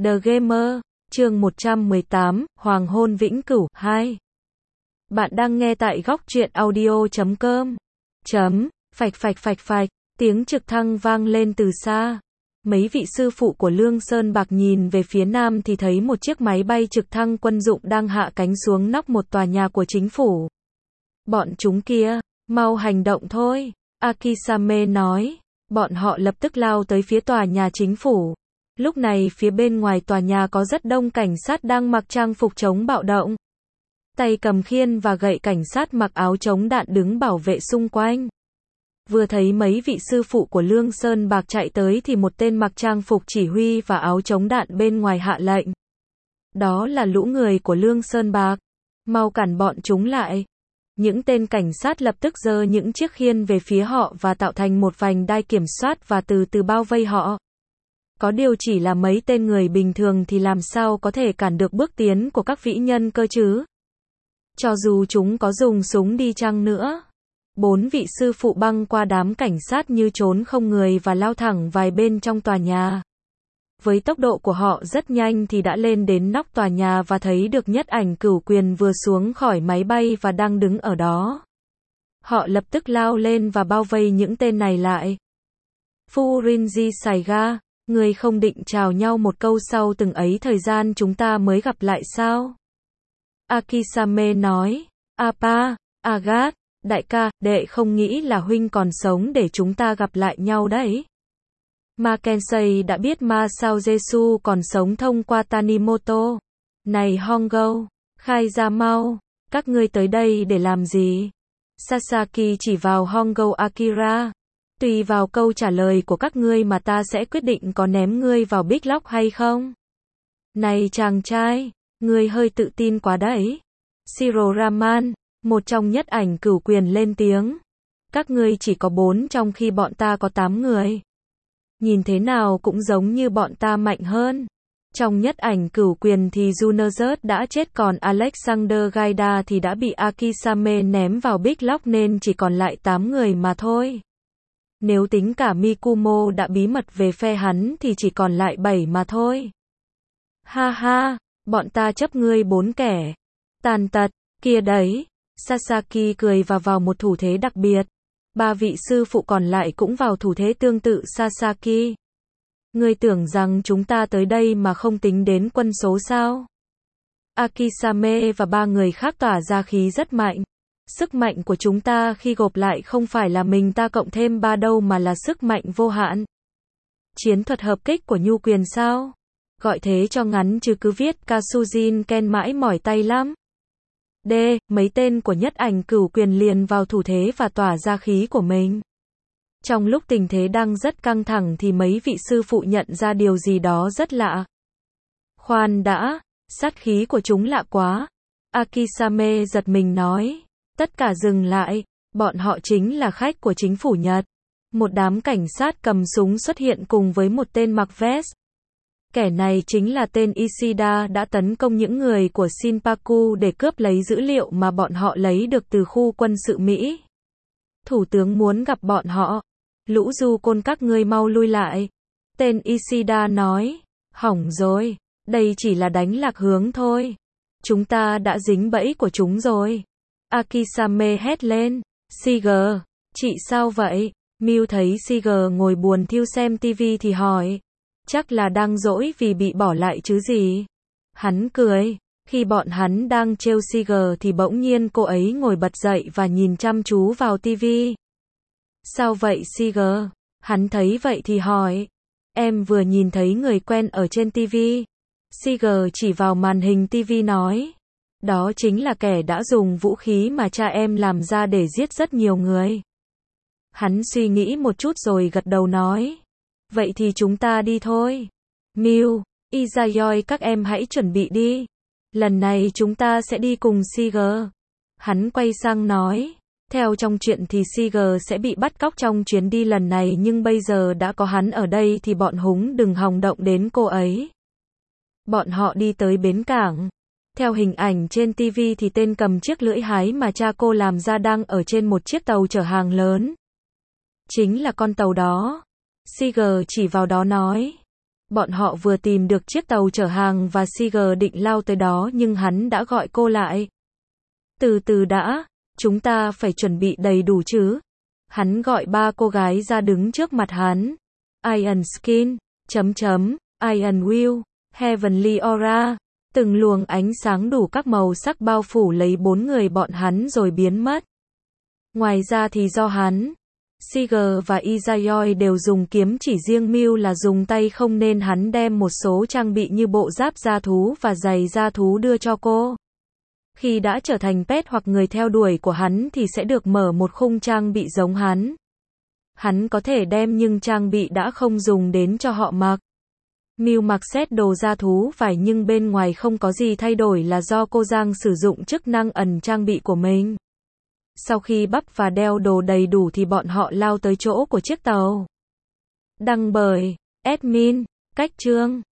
The Gamer, chương 118, Hoàng hôn vĩnh cửu, 2. Bạn đang nghe tại góc truyện audio.com. Phạch phạch phạch phạch, tiếng trực thăng vang lên từ xa. Mấy vị sư phụ của Lương Sơn Bạc nhìn về phía nam thì thấy một chiếc máy bay trực thăng quân dụng đang hạ cánh xuống nóc một tòa nhà của chính phủ. Bọn chúng kia, mau hành động thôi, Akisame nói. Bọn họ lập tức lao tới phía tòa nhà chính phủ. Lúc này phía bên ngoài tòa nhà có rất đông cảnh sát đang mặc trang phục chống bạo động. Tay cầm khiên và gậy, cảnh sát mặc áo chống đạn đứng bảo vệ xung quanh. Vừa thấy mấy vị sư phụ của Lương Sơn Bạc chạy tới thì một tên mặc trang phục chỉ huy và áo chống đạn bên ngoài hạ lệnh. Đó là lũ người của Lương Sơn Bạc. Mau cản bọn chúng lại. Những tên cảnh sát lập tức giơ những chiếc khiên về phía họ và tạo thành một vành đai kiểm soát và từ từ bao vây họ. Có điều chỉ là mấy tên người bình thường thì làm sao có thể cản được bước tiến của các vĩ nhân cơ chứ? Cho dù chúng có dùng súng đi chăng nữa. 4 vị sư phụ băng qua đám cảnh sát như trốn không người và lao thẳng vài bên trong tòa nhà. Với tốc độ của họ rất nhanh thì đã lên đến nóc tòa nhà và thấy được Nhất Ảnh Cửu Quyền vừa xuống khỏi máy bay và đang đứng ở đó. Họ lập tức lao lên và bao vây những tên này lại. Furinji Saiga, người không định chào nhau một câu sau từng ấy thời gian chúng ta mới gặp lại sao? Akisame nói, Apa, Agat, đại ca, đệ không nghĩ là huynh còn sống để chúng ta gặp lại nhau đấy. Mackenzie đã biết Ma Sao Jesu còn sống thông qua Tanimoto. Này Hongo, khai ra mau, các ngươi tới đây để làm gì? Sasaki chỉ vào Hongo Akira. Tùy vào câu trả lời của các ngươi mà ta sẽ quyết định có ném ngươi vào Big Lock hay không. Này chàng trai, ngươi hơi tự tin quá đấy. Shiro Raman, một trong Nhất Ảnh Cửu Quyền lên tiếng. Các ngươi chỉ có 4 trong khi bọn ta có 8 người. Nhìn thế nào cũng giống như bọn ta mạnh hơn. Trong Nhất Ảnh Cửu Quyền thì Junozert đã chết, còn Alexander Gaida thì đã bị Akisame ném vào Big Lock nên chỉ còn lại 8 người mà thôi. Nếu tính cả Mikumo đã bí mật về phe hắn thì chỉ còn lại 7 mà thôi. Ha ha, bọn ta chấp ngươi 4 kẻ. Tàn tật, kia đấy. Sasaki cười và vào một thủ thế đặc biệt. 3 vị sư phụ còn lại cũng vào thủ thế tương tự Sasaki. Ngươi tưởng rằng chúng ta tới đây mà không tính đến quân số sao? Akisame và 3 người khác tỏa ra khí rất mạnh. Sức mạnh của chúng ta khi gộp lại không phải là mình ta cộng thêm 3 đâu mà là sức mạnh vô hạn. Chiến thuật hợp kích của Nhu Quyền sao? Gọi thế cho ngắn chứ cứ viết Kasujin Ken mãi mỏi tay lắm. D. Mấy tên của Nhất Ảnh Cửu Quyền liền vào thủ thế và tỏa ra khí của mình. Trong lúc tình thế đang rất căng thẳng thì mấy vị sư phụ nhận ra điều gì đó rất lạ. Khoan đã, sát khí của chúng lạ quá. Akisame giật mình nói. Tất cả dừng lại, bọn họ chính là khách của chính phủ Nhật. Một đám cảnh sát cầm súng xuất hiện cùng với một tên mặc vest. Kẻ này chính là tên Ishida đã tấn công những người của Shinpaku để cướp lấy dữ liệu mà bọn họ lấy được từ khu quân sự Mỹ. Thủ tướng muốn gặp bọn họ. Lũ du côn các ngươi mau lui lại. Tên Ishida nói. Hỏng rồi, đây chỉ là đánh lạc hướng thôi. Chúng ta đã dính bẫy của chúng rồi. Akisame hét lên. Siger, chị sao vậy? Miu thấy Siger ngồi buồn thiu xem tivi thì hỏi. Chắc là đang dỗi vì bị bỏ lại chứ gì. Hắn cười. Khi bọn hắn đang trêu Siger thì bỗng nhiên cô ấy ngồi bật dậy và nhìn chăm chú vào tivi. Sao vậy Siger? Hắn thấy vậy thì hỏi. Em vừa nhìn thấy người quen ở trên tivi. Siger chỉ vào màn hình tivi nói. Đó chính là kẻ đã dùng vũ khí mà cha em làm ra để giết rất nhiều người. Hắn suy nghĩ một chút rồi gật đầu nói. Vậy thì chúng ta đi thôi. Miu, Izayoi các em hãy chuẩn bị đi. Lần này chúng ta sẽ đi cùng Siger. Hắn quay sang nói. Theo trong chuyện thì Siger sẽ bị bắt cóc trong chuyến đi lần này nhưng bây giờ đã có hắn ở đây thì bọn húng đừng hòng động đến cô ấy. Bọn họ đi tới bến cảng. Theo hình ảnh trên TV thì tên cầm chiếc lưỡi hái mà cha cô làm ra đang ở trên một chiếc tàu chở hàng lớn. Chính là con tàu đó. Siger chỉ vào đó nói. Bọn họ vừa tìm được chiếc tàu chở hàng và Seeger định lao tới đó nhưng hắn đã gọi cô lại. Từ từ đã, chúng ta phải chuẩn bị đầy đủ chứ. Hắn gọi ba cô gái ra đứng trước mặt hắn. Iron Skin, Iron Will, Heavenly Aura. Từng luồng ánh sáng đủ các màu sắc bao phủ lấy bốn người bọn hắn rồi biến mất. Ngoài ra thì do hắn, Seeger và Izayoi đều dùng kiếm, chỉ riêng Mew là dùng tay không nên hắn đem một số trang bị như bộ giáp da thú và giày da thú đưa cho cô. Khi đã trở thành pet hoặc người theo đuổi của hắn thì sẽ được mở một khung trang bị giống hắn. Hắn có thể đem nhưng trang bị đã không dùng đến cho họ mặc. Mew mặc set đồ da thú vải nhưng bên ngoài không có gì thay đổi là do cô Giang sử dụng chức năng ẩn trang bị của mình. Sau khi bắp và đeo đồ đầy đủ thì bọn họ lao tới chỗ của chiếc tàu. Đăng bởi admin, Cách Chương.